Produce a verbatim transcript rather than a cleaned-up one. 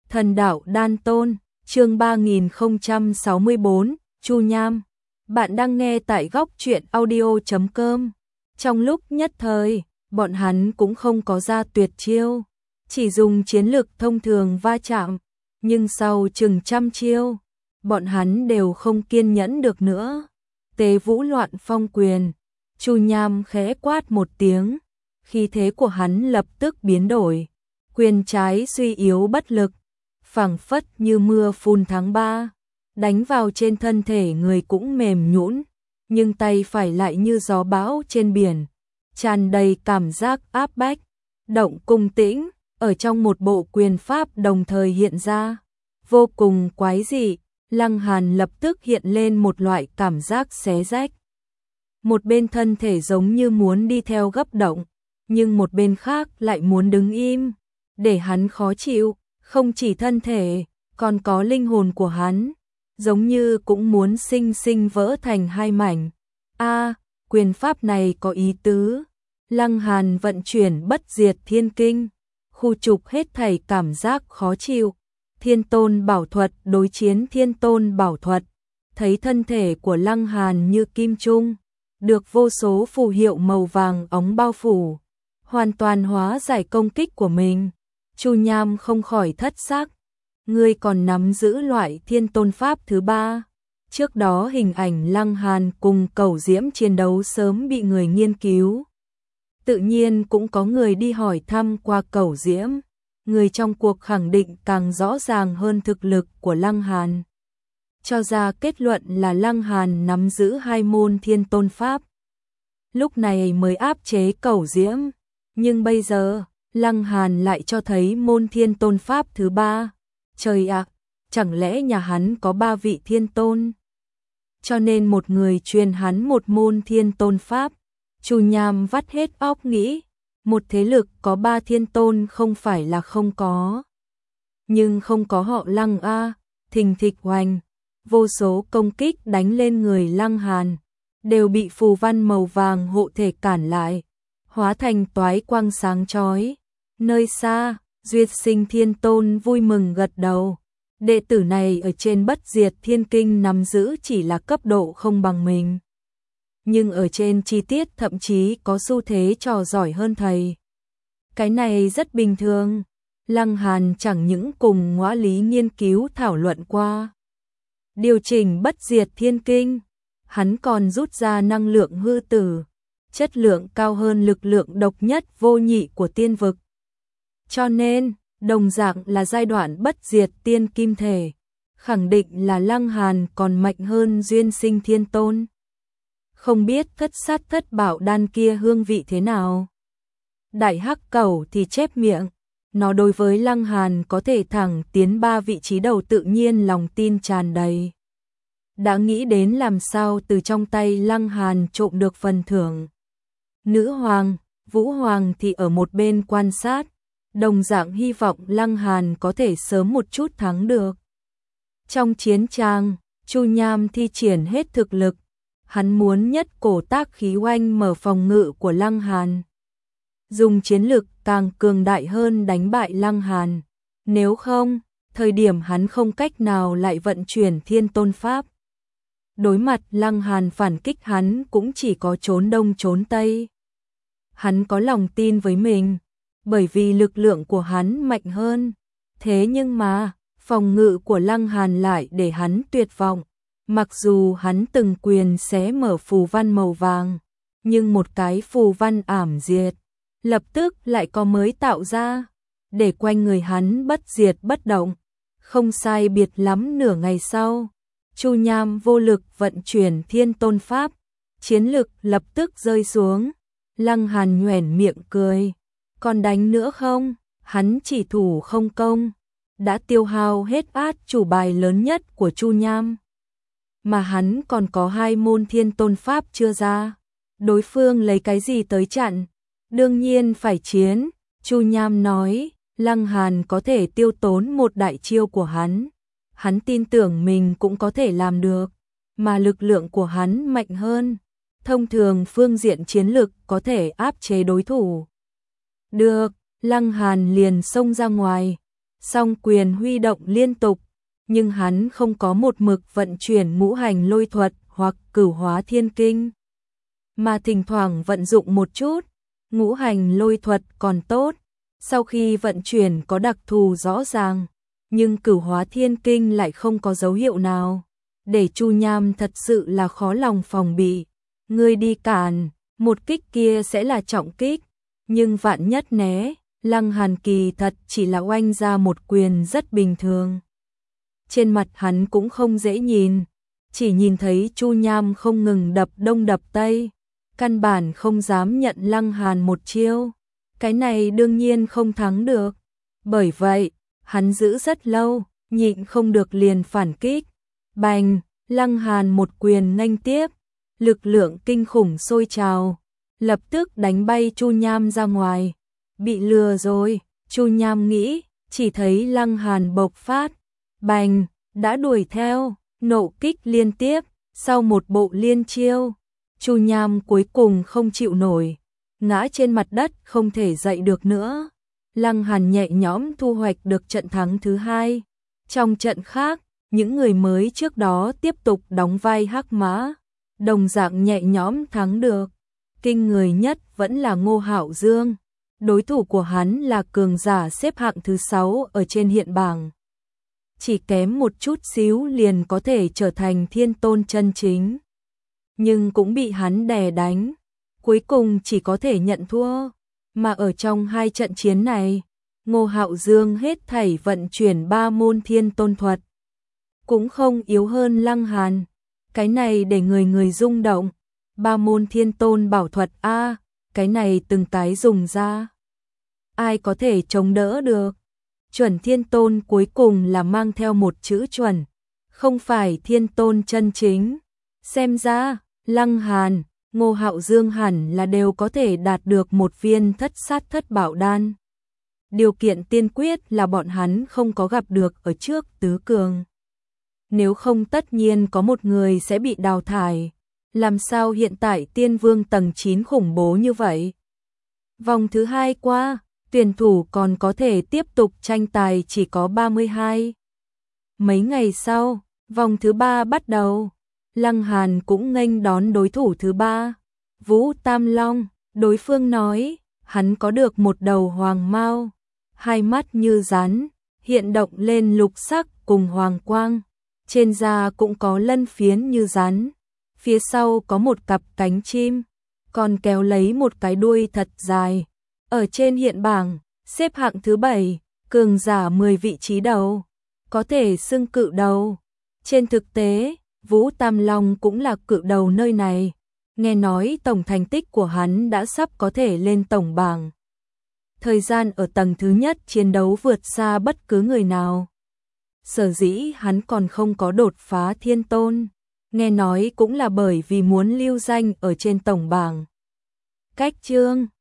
Thần đạo đan tôn, chương ba nghìn không trăm sáu mươi bốn, Chu Nham. Bạn đang nghe tại góc truyện audio chấm com. Trong lúc nhất thời, bọn hắn cũng không có ra tuyệt chiêu, chỉ dùng chiến lực thông thường va chạm, nhưng sau chừng trăm chiêu, bọn hắn đều không kiên nhẫn được nữa. Tế vũ loạn phong quyền, Chu Nham khẽ quát một tiếng, khí thế của hắn lập tức biến đổi, quyền trái suy yếu bất lực, phảng phất như mưa phùn tháng ba, đánh vào trên thân thể người cũng mềm nhũn, nhưng tay phải lại như gió bão trên biển, tràn đầy cảm giác áp bách, động cùng tĩnh, ở trong một bộ quyền pháp đồng thời hiện ra, vô cùng quái dị. Lăng Hàn lập tức hiện lên một loại cảm giác xé rách. Một bên thân thể giống như muốn đi theo gấp động, nhưng một bên khác lại muốn đứng im, để hắn khó chịu, không chỉ thân thể, còn có linh hồn của hắn, giống như cũng muốn sinh sinh vỡ thành hai mảnh. A, quyền pháp này có ý tứ. Lăng Hàn vận chuyển bất diệt thiên kinh, khu trục hết thảy cảm giác khó chịu. Thiên tôn bảo thuật đối chiến thiên tôn bảo thuật, thấy thân thể của Lăng Hàn như kim trung, được vô số phù hiệu màu vàng óng bao phủ, hoàn toàn hóa giải công kích của mình. Chu Nham không khỏi thất sắc, ngươi còn nắm giữ loại thiên tôn pháp thứ ba. Trước đó hình ảnh Lăng Hàn cùng Cẩu Diễm chiến đấu sớm bị người nghiên cứu. Tự nhiên cũng có người đi hỏi thăm qua Cẩu Diễm. Người trong cuộc khẳng định càng rõ ràng hơn thực lực của Lăng Hàn. Cho ra kết luận là Lăng Hàn nắm giữ hai môn thiên tôn pháp. Lúc này mới áp chế Cẩu Diễm. Nhưng bây giờ, Lăng Hàn lại cho thấy môn thiên tôn pháp thứ ba. Trời ạ, chẳng lẽ nhà hắn có ba vị thiên tôn? Cho nên một người truyền hắn một môn thiên tôn pháp. Chu Nham vắt hết óc nghĩ. Một thế lực có ba thiên tôn không phải là không có. Nhưng không có họ Lăng A, thình thịch hoành. Vô số công kích đánh lên người Lăng Hàn, đều bị phù văn màu vàng hộ thể cản lại, hóa thành toái quang sáng chói. Nơi xa, Duyệt Sinh Thiên Tôn vui mừng gật đầu. Đệ tử này ở trên bất diệt thiên kinh nắm giữ chỉ là cấp độ không bằng mình, nhưng ở trên chi tiết thậm chí có xu thế trò giỏi hơn thầy. Cái này rất bình thường. Lăng Hàn chẳng những cùng Ngõa Lý nghiên cứu thảo luận qua điều chỉnh bất diệt thiên kinh, hắn còn rút ra năng lượng hư tử, chất lượng cao hơn lực lượng độc nhất vô nhị của tiên vực. Cho nên, đồng dạng là giai đoạn bất diệt tiên kim thể, khẳng định là Lăng Hàn còn mạnh hơn Duyên Sinh Thiên Tôn. Không biết thất sát thất bảo đan kia hương vị thế nào. Đại Hắc Cẩu thì chép miệng, nó đối với Lăng Hàn có thể thẳng tiến ba vị trí đầu tự nhiên lòng tin tràn đầy. Đã nghĩ đến làm sao từ trong tay Lăng Hàn trộm được phần thưởng. Nữ Hoàng, Vũ Hoàng thì ở một bên quan sát, đồng dạng hy vọng Lăng Hàn có thể sớm một chút thắng được. Trong chiến trang, Chu Nham thi triển hết thực lực. Hắn muốn nhất cổ tác khí oanh mở phòng ngự của Lăng Hàn, dùng chiến lực càng cường đại hơn đánh bại Lăng Hàn. Nếu không, thời điểm hắn không cách nào lại vận chuyển thiên tôn pháp. Đối mặt Lăng Hàn phản kích hắn cũng chỉ có trốn đông trốn tây. Hắn có lòng tin với mình, bởi vì lực lượng của hắn mạnh hơn. Thế nhưng mà, phòng ngự của Lăng Hàn lại để hắn tuyệt vọng. Mặc dù hắn từng quyền xé mở phù văn màu vàng, nhưng một cái phù văn ảm diệt, lập tức lại có mới tạo ra, để quanh người hắn bất diệt bất động. Không sai biệt lắm nửa ngày sau, Chu Nham vô lực vận chuyển thiên tôn pháp, chiến lực lập tức rơi xuống. Lăng Hàn nhoẻn miệng cười, còn đánh nữa không? Hắn chỉ thủ không công, đã tiêu hao hết át chủ bài lớn nhất của Chu Nham. Mà hắn còn có hai môn thiên tôn pháp chưa ra. Đối phương lấy cái gì tới chặn? Đương nhiên phải chiến. Chu Nham nói, Lăng Hàn có thể tiêu tốn một đại chiêu của hắn. Hắn tin tưởng mình cũng có thể làm được. Mà lực lượng của hắn mạnh hơn. Thông thường phương diện chiến lực có thể áp chế đối thủ. Được, Lăng Hàn liền xông ra ngoài. song quyền huy động liên tục, nhưng hắn không có một mực vận chuyển ngũ hành lôi thuật hoặc cửu hóa thiên kinh, mà thỉnh thoảng vận dụng một chút. Ngũ hành lôi thuật còn tốt, sau khi vận chuyển có đặc thù rõ ràng, nhưng cửu hóa thiên kinh lại không có dấu hiệu nào, để Chu Nham thật sự là khó lòng phòng bị. Ngươi đi cản, một kích kia sẽ là trọng kích, nhưng vạn nhất né, Lăng Hàn kỳ thật chỉ là oanh ra một quyền rất bình thường. Trên mặt hắn cũng không dễ nhìn, chỉ nhìn thấy Chu Nham không ngừng đập đông đập tây, căn bản không dám nhận Lăng Hàn một chiêu. Cái này đương nhiên không thắng được. Bởi vậy, hắn giữ rất lâu, nhịn không được liền phản kích. Bành, Lăng Hàn một quyền nghênh tiếp, lực lượng kinh khủng sôi trào, lập tức đánh bay Chu Nham ra ngoài. Bị lừa rồi, Chu Nham nghĩ, chỉ thấy Lăng Hàn bộc phát, bành, đã đuổi theo, nộ kích liên tiếp, sau một bộ liên chiêu, Chu Nham cuối cùng không chịu nổi, ngã trên mặt đất không thể dậy được nữa. Lăng Hàn nhẹ nhõm thu hoạch được trận thắng thứ hai. Trong trận khác, những người mới trước đó tiếp tục đóng vai hắc mã, đồng dạng nhẹ nhõm thắng được. Kinh người nhất vẫn là Ngô Hạo Dương, đối thủ của hắn là cường giả xếp hạng thứ sáu ở trên hiện bảng. Chỉ kém một chút xíu liền có thể trở thành thiên tôn chân chính, nhưng cũng bị hắn đè đánh, cuối cùng chỉ có thể nhận thua. Mà ở trong hai trận chiến này, Ngô Hạo Dương hết thảy vận chuyển ba môn thiên tôn thuật, cũng không yếu hơn Lăng Hàn. Cái này để người người rung động. Ba môn thiên tôn bảo thuật a, cái này từng cái dùng ra, ai có thể chống đỡ được? Chuẩn thiên tôn cuối cùng là mang theo một chữ chuẩn, không phải thiên tôn chân chính. Xem ra, Lăng Hàn, Ngô Hạo Dương hẳn là đều có thể đạt được một viên thất sát thất bảo đan. Điều kiện tiên quyết là bọn hắn không có gặp được ở trước tứ cường. Nếu không tất nhiên có một người sẽ bị đào thải. Làm sao hiện tại tiên vương tầng chín khủng bố như vậy? Vòng thứ hai qua, tuyển thủ còn có thể tiếp tục tranh tài chỉ có ba mươi hai. Mấy ngày sau, vòng thứ ba bắt đầu. Lăng Hàn cũng nghênh đón đối thủ thứ ba, Vũ Tam Long. Đối phương nói, hắn có được một đầu hoàng mao, hai mắt như rắn, hiện động lên lục sắc cùng hoàng quang, trên da cũng có lân phiến như rắn, phía sau có một cặp cánh chim, còn kéo lấy một cái đuôi thật dài. Ở trên hiện bảng, xếp hạng thứ bảy, cường giả mười vị trí đầu, có thể xưng cự đầu. Trên thực tế, Vũ Tam Long cũng là cự đầu nơi này. Nghe nói tổng thành tích của hắn đã sắp có thể lên tổng bảng. Thời gian ở tầng thứ nhất chiến đấu vượt xa bất cứ người nào. Sở dĩ hắn còn không có đột phá thiên tôn, nghe nói cũng là bởi vì muốn lưu danh ở trên tổng bảng. Cách chương